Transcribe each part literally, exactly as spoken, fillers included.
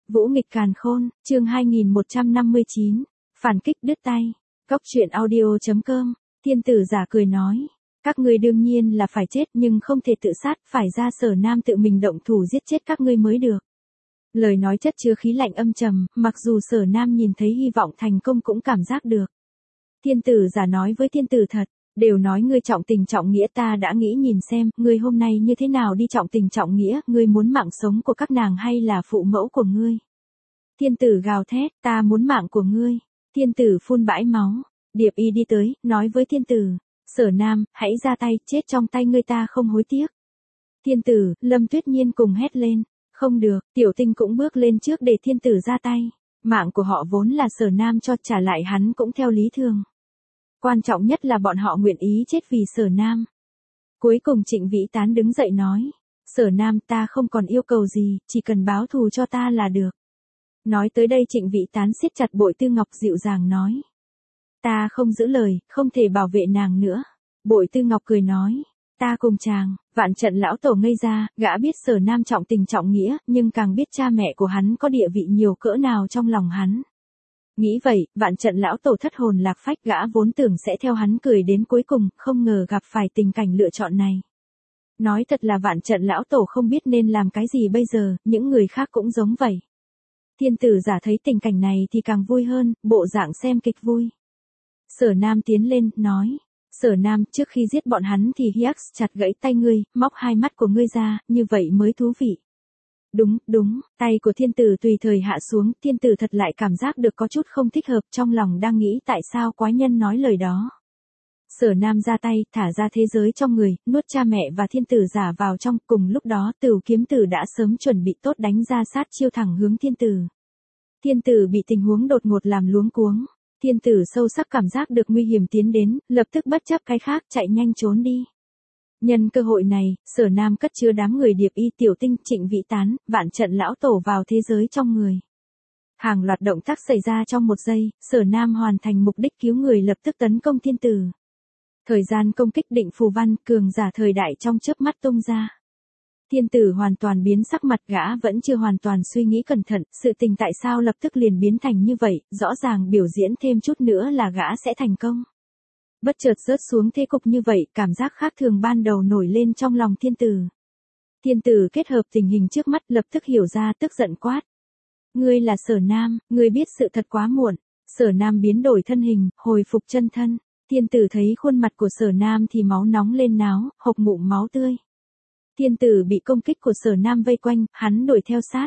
Vũ nghịch càn khôn, chương hai nghìn một trăm năm mươi chín, phản kích đứt tay. Góc truyện audio chấm com, thiên tử giả cười nói. Các ngươi đương nhiên là phải chết nhưng không thể tự sát, phải ra Sở Nam tự mình động thủ giết chết các ngươi mới được. Lời nói chất chứa khí lạnh âm trầm, mặc dù Sở Nam nhìn thấy hy vọng thành công cũng cảm giác được. Thiên tử giả nói với thiên tử thật, đều nói ngươi trọng tình trọng nghĩa, ta đã nghĩ nhìn xem, ngươi hôm nay như thế nào đi trọng tình trọng nghĩa, ngươi muốn mạng sống của các nàng hay là phụ mẫu của ngươi. Thiên tử gào thét, ta muốn mạng của ngươi. Thiên tử phun bãi máu, Điệp Y đi tới, nói với thiên tử, Sở Nam, hãy ra tay, chết trong tay ngươi ta không hối tiếc. Thiên tử, Lâm Tuyết Nhiên cùng hét lên, không được, Tiểu Tinh cũng bước lên trước để thiên tử ra tay. Mạng của họ vốn là Sở Nam cho, trả lại hắn cũng theo lý thường. Quan trọng nhất là bọn họ nguyện ý chết vì Sở Nam. Cuối cùng Trịnh Vĩ Tán đứng dậy nói, Sở Nam, ta không còn yêu cầu gì, chỉ cần báo thù cho ta là được. Nói tới đây Trịnh Vĩ Tán siết chặt Bội Tư Ngọc dịu dàng nói, ta không giữ lời, không thể bảo vệ nàng nữa. Bội Tư Ngọc cười nói, ta cùng chàng. Vạn Trận lão tổ ngây ra, gã biết Sở Nam trọng tình trọng nghĩa, nhưng càng biết cha mẹ của hắn có địa vị nhiều cỡ nào trong lòng hắn. Nghĩ vậy, Vạn Trận lão tổ thất hồn lạc phách, gã vốn tưởng sẽ theo hắn cười đến cuối cùng, không ngờ gặp phải tình cảnh lựa chọn này. Nói thật là Vạn Trận lão tổ không biết nên làm cái gì bây giờ, những người khác cũng giống vậy. Thiên tử giả thấy tình cảnh này thì càng vui hơn, bộ dạng xem kịch vui. Sở Nam tiến lên, nói, Sở Nam, trước khi giết bọn hắn thì Hyax chặt gãy tay ngươi, móc hai mắt của ngươi ra, như vậy mới thú vị. Đúng, đúng, tay của thiên tử tùy thời hạ xuống, thiên tử thật lại cảm giác được có chút không thích hợp, trong lòng đang nghĩ tại sao quái nhân nói lời đó. Sở Nam ra tay, thả ra thế giới trong người, nuốt cha mẹ và thiên tử giả vào trong, cùng lúc đó Tửu Kiếm Tử đã sớm chuẩn bị tốt đánh ra sát chiêu thẳng hướng thiên tử. Thiên tử bị tình huống đột ngột làm luống cuống. Thiên tử sâu sắc cảm giác được nguy hiểm tiến đến, lập tức bất chấp cái khác chạy nhanh trốn đi. Nhân cơ hội này, Sở Nam cất chứa đám người Điệp Y, Tiểu Tinh, Trịnh Vĩ Tán, Vạn Trận lão tổ vào thế giới trong người. Hàng loạt động tác xảy ra trong một giây, Sở Nam hoàn thành mục đích cứu người, lập tức tấn công thiên tử. Thời gian công kích định phù văn, cường giả thời đại trong chớp mắt tung ra. Thiên tử hoàn toàn biến sắc mặt, gã vẫn chưa hoàn toàn suy nghĩ cẩn thận, sự tình tại sao lập tức liền biến thành như vậy, rõ ràng biểu diễn thêm chút nữa là gã sẽ thành công. Bất chợt rớt xuống thế cục như vậy, cảm giác khác thường ban đầu nổi lên trong lòng thiên tử. Thiên tử kết hợp tình hình trước mắt, lập tức hiểu ra, tức giận quát. Ngươi là Sở Nam, ngươi biết sự thật quá muộn. Sở Nam biến đổi thân hình, hồi phục chân thân. Thiên tử thấy khuôn mặt của Sở Nam thì máu nóng lên náo, hộc ngụm máu tươi. Thiên tử bị công kích của Sở Nam vây quanh, hắn đuổi theo sát.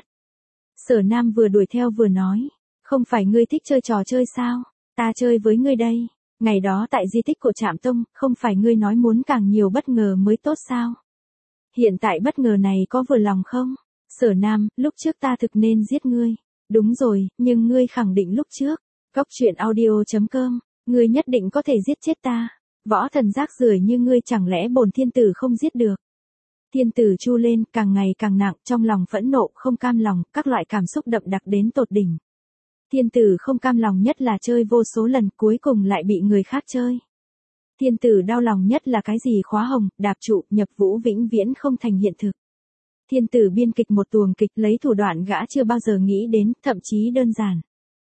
Sở Nam vừa đuổi theo vừa nói, không phải ngươi thích chơi trò chơi sao, ta chơi với ngươi đây. Ngày đó tại di tích của Trạm Tông, không phải ngươi nói muốn càng nhiều bất ngờ mới tốt sao? Hiện tại bất ngờ này có vừa lòng không? Sở Nam, lúc trước ta thực nên giết ngươi. Đúng rồi, nhưng ngươi khẳng định lúc trước. Góc truyện audio chấm com, ngươi nhất định có thể giết chết ta. Võ thần rác rưởi như ngươi chẳng lẽ bổn thiên tử không giết được? Thiên tử chu lên, càng ngày càng nặng, trong lòng phẫn nộ, không cam lòng, các loại cảm xúc đậm đặc đến tột đỉnh. Thiên tử không cam lòng nhất là chơi vô số lần, cuối cùng lại bị người khác chơi. Thiên tử đau lòng nhất là cái gì khóa hồng, đạp trụ, nhập vũ vĩnh viễn không thành hiện thực. Thiên tử biên kịch một tuồng kịch lấy thủ đoạn gã chưa bao giờ nghĩ đến, thậm chí đơn giản.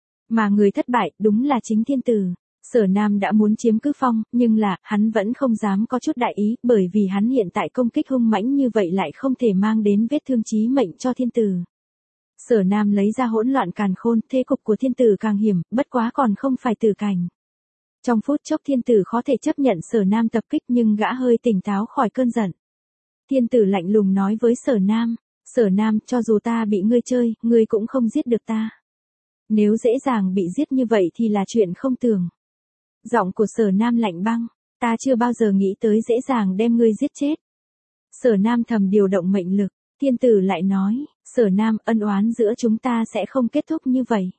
Mà người thất bại, đúng là chính thiên tử. Sở Nam đã muốn chiếm cứ phong, nhưng là, hắn vẫn không dám có chút đại ý, bởi vì hắn hiện tại công kích hung mãnh như vậy lại không thể mang đến vết thương chí mệnh cho thiên tử. Sở Nam lấy ra hỗn loạn càn khôn, thế cục của thiên tử càng hiểm, bất quá còn không phải tử cảnh. Trong phút chốc thiên tử khó thể chấp nhận Sở Nam tập kích nhưng gã hơi tỉnh táo khỏi cơn giận. Thiên tử lạnh lùng nói với Sở Nam, Sở Nam, cho dù ta bị ngươi chơi, ngươi cũng không giết được ta. Nếu dễ dàng bị giết như vậy thì là chuyện không tưởng. Giọng của Sở Nam lạnh băng, ta chưa bao giờ nghĩ tới dễ dàng đem ngươi giết chết. Sở Nam thầm điều động mệnh lực, thiên tử lại nói, Sở Nam, ân oán giữa chúng ta sẽ không kết thúc như vậy.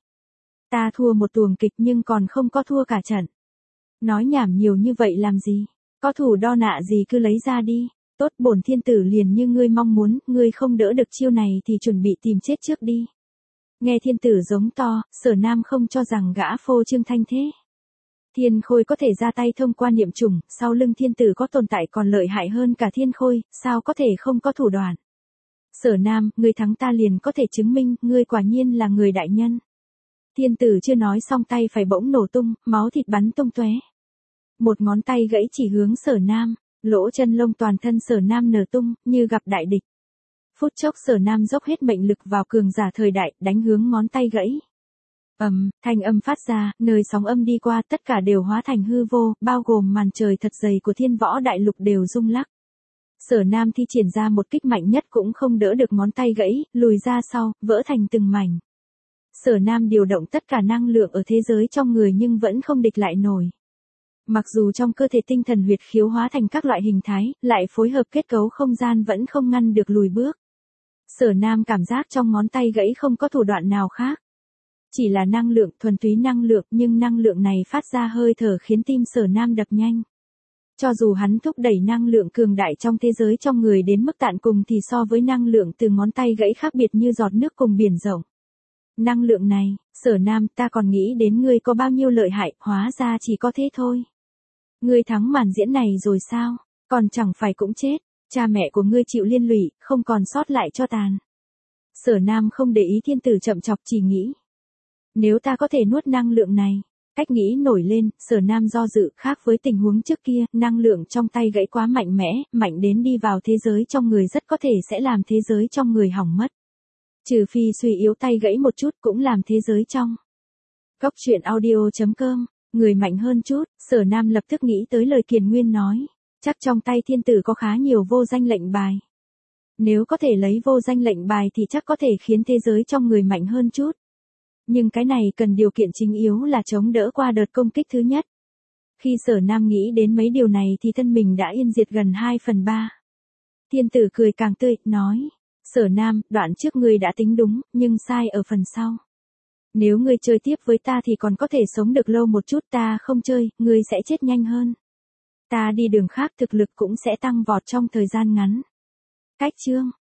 Ta thua một tuồng kịch nhưng còn không có thua cả trận. Nói nhảm nhiều như vậy làm gì, có thủ đo nạ gì cứ lấy ra đi, tốt bổn thiên tử liền như ngươi mong muốn, ngươi không đỡ được chiêu này thì chuẩn bị tìm chết trước đi. Nghe thiên tử giống to, Sở Nam không cho rằng gã phô trương thanh thế. Thiên Khôi có thể ra tay thông qua niệm trùng, sau lưng thiên tử có tồn tại còn lợi hại hơn cả Thiên Khôi, sao có thể không có thủ đoạn. Sở Nam, ngươi thắng ta liền có thể chứng minh, ngươi quả nhiên là người đại nhân. Thiên tử chưa nói xong tay phải bỗng nổ tung, máu thịt bắn tung tóe. Một ngón tay gãy chỉ hướng Sở Nam, lỗ chân lông toàn thân Sở Nam nở tung, như gặp đại địch. Phút chốc Sở Nam dốc hết mệnh lực vào cường giả thời đại, đánh hướng ngón tay gãy. Ầm, um, thanh âm phát ra, nơi sóng âm đi qua tất cả đều hóa thành hư vô, bao gồm màn trời thật dày của thiên võ đại lục đều rung lắc. Sở Nam thi triển ra một kích mạnh nhất cũng không đỡ được ngón tay gãy, lùi ra sau, vỡ thành từng mảnh. Sở Nam điều động tất cả năng lượng ở thế giới trong người nhưng vẫn không địch lại nổi. Mặc dù trong cơ thể tinh thần huyệt khiếu hóa thành các loại hình thái, lại phối hợp kết cấu không gian vẫn không ngăn được lùi bước. Sở Nam cảm giác trong ngón tay gãy không có thủ đoạn nào khác. Chỉ là năng lượng, thuần túy năng lượng, nhưng năng lượng này phát ra hơi thở khiến tim Sở Nam đập nhanh. Cho dù hắn thúc đẩy năng lượng cường đại trong thế giới trong người đến mức tận cùng thì so với năng lượng từ ngón tay gãy khác biệt như giọt nước cùng biển rộng. Năng lượng này, Sở Nam, ta còn nghĩ đến ngươi có bao nhiêu lợi hại, hóa ra chỉ có thế thôi. Ngươi thắng màn diễn này rồi sao, còn chẳng phải cũng chết, cha mẹ của ngươi chịu liên lụy, không còn sót lại cho tàn. Sở Nam không để ý thiên tử chậm chọc chỉ nghĩ. Nếu ta có thể nuốt năng lượng này, cách nghĩ nổi lên, Sở Nam do dự, khác với tình huống trước kia, năng lượng trong tay gãy quá mạnh mẽ, mạnh đến đi vào thế giới trong người rất có thể sẽ làm thế giới trong người hỏng mất. Trừ phi suy yếu tay gãy một chút cũng làm thế giới trong. Góc truyện audio chấm com, người mạnh hơn chút, Sở Nam lập tức nghĩ tới lời Kiền Nguyên nói. Chắc trong tay thiên tử có khá nhiều vô danh lệnh bài. Nếu có thể lấy vô danh lệnh bài thì chắc có thể khiến thế giới trong người mạnh hơn chút. Nhưng cái này cần điều kiện chính yếu là chống đỡ qua đợt công kích thứ nhất. Khi Sở Nam nghĩ đến mấy điều này thì thân mình đã yên diệt gần hai phần ba. Thiên tử cười càng tươi, nói. Sở Nam, đoạn trước ngươi đã tính đúng, nhưng sai ở phần sau. Nếu ngươi chơi tiếp với ta thì còn có thể sống được lâu một chút, ta không chơi, ngươi sẽ chết nhanh hơn. Ta đi đường khác thực lực cũng sẽ tăng vọt trong thời gian ngắn. Cách chương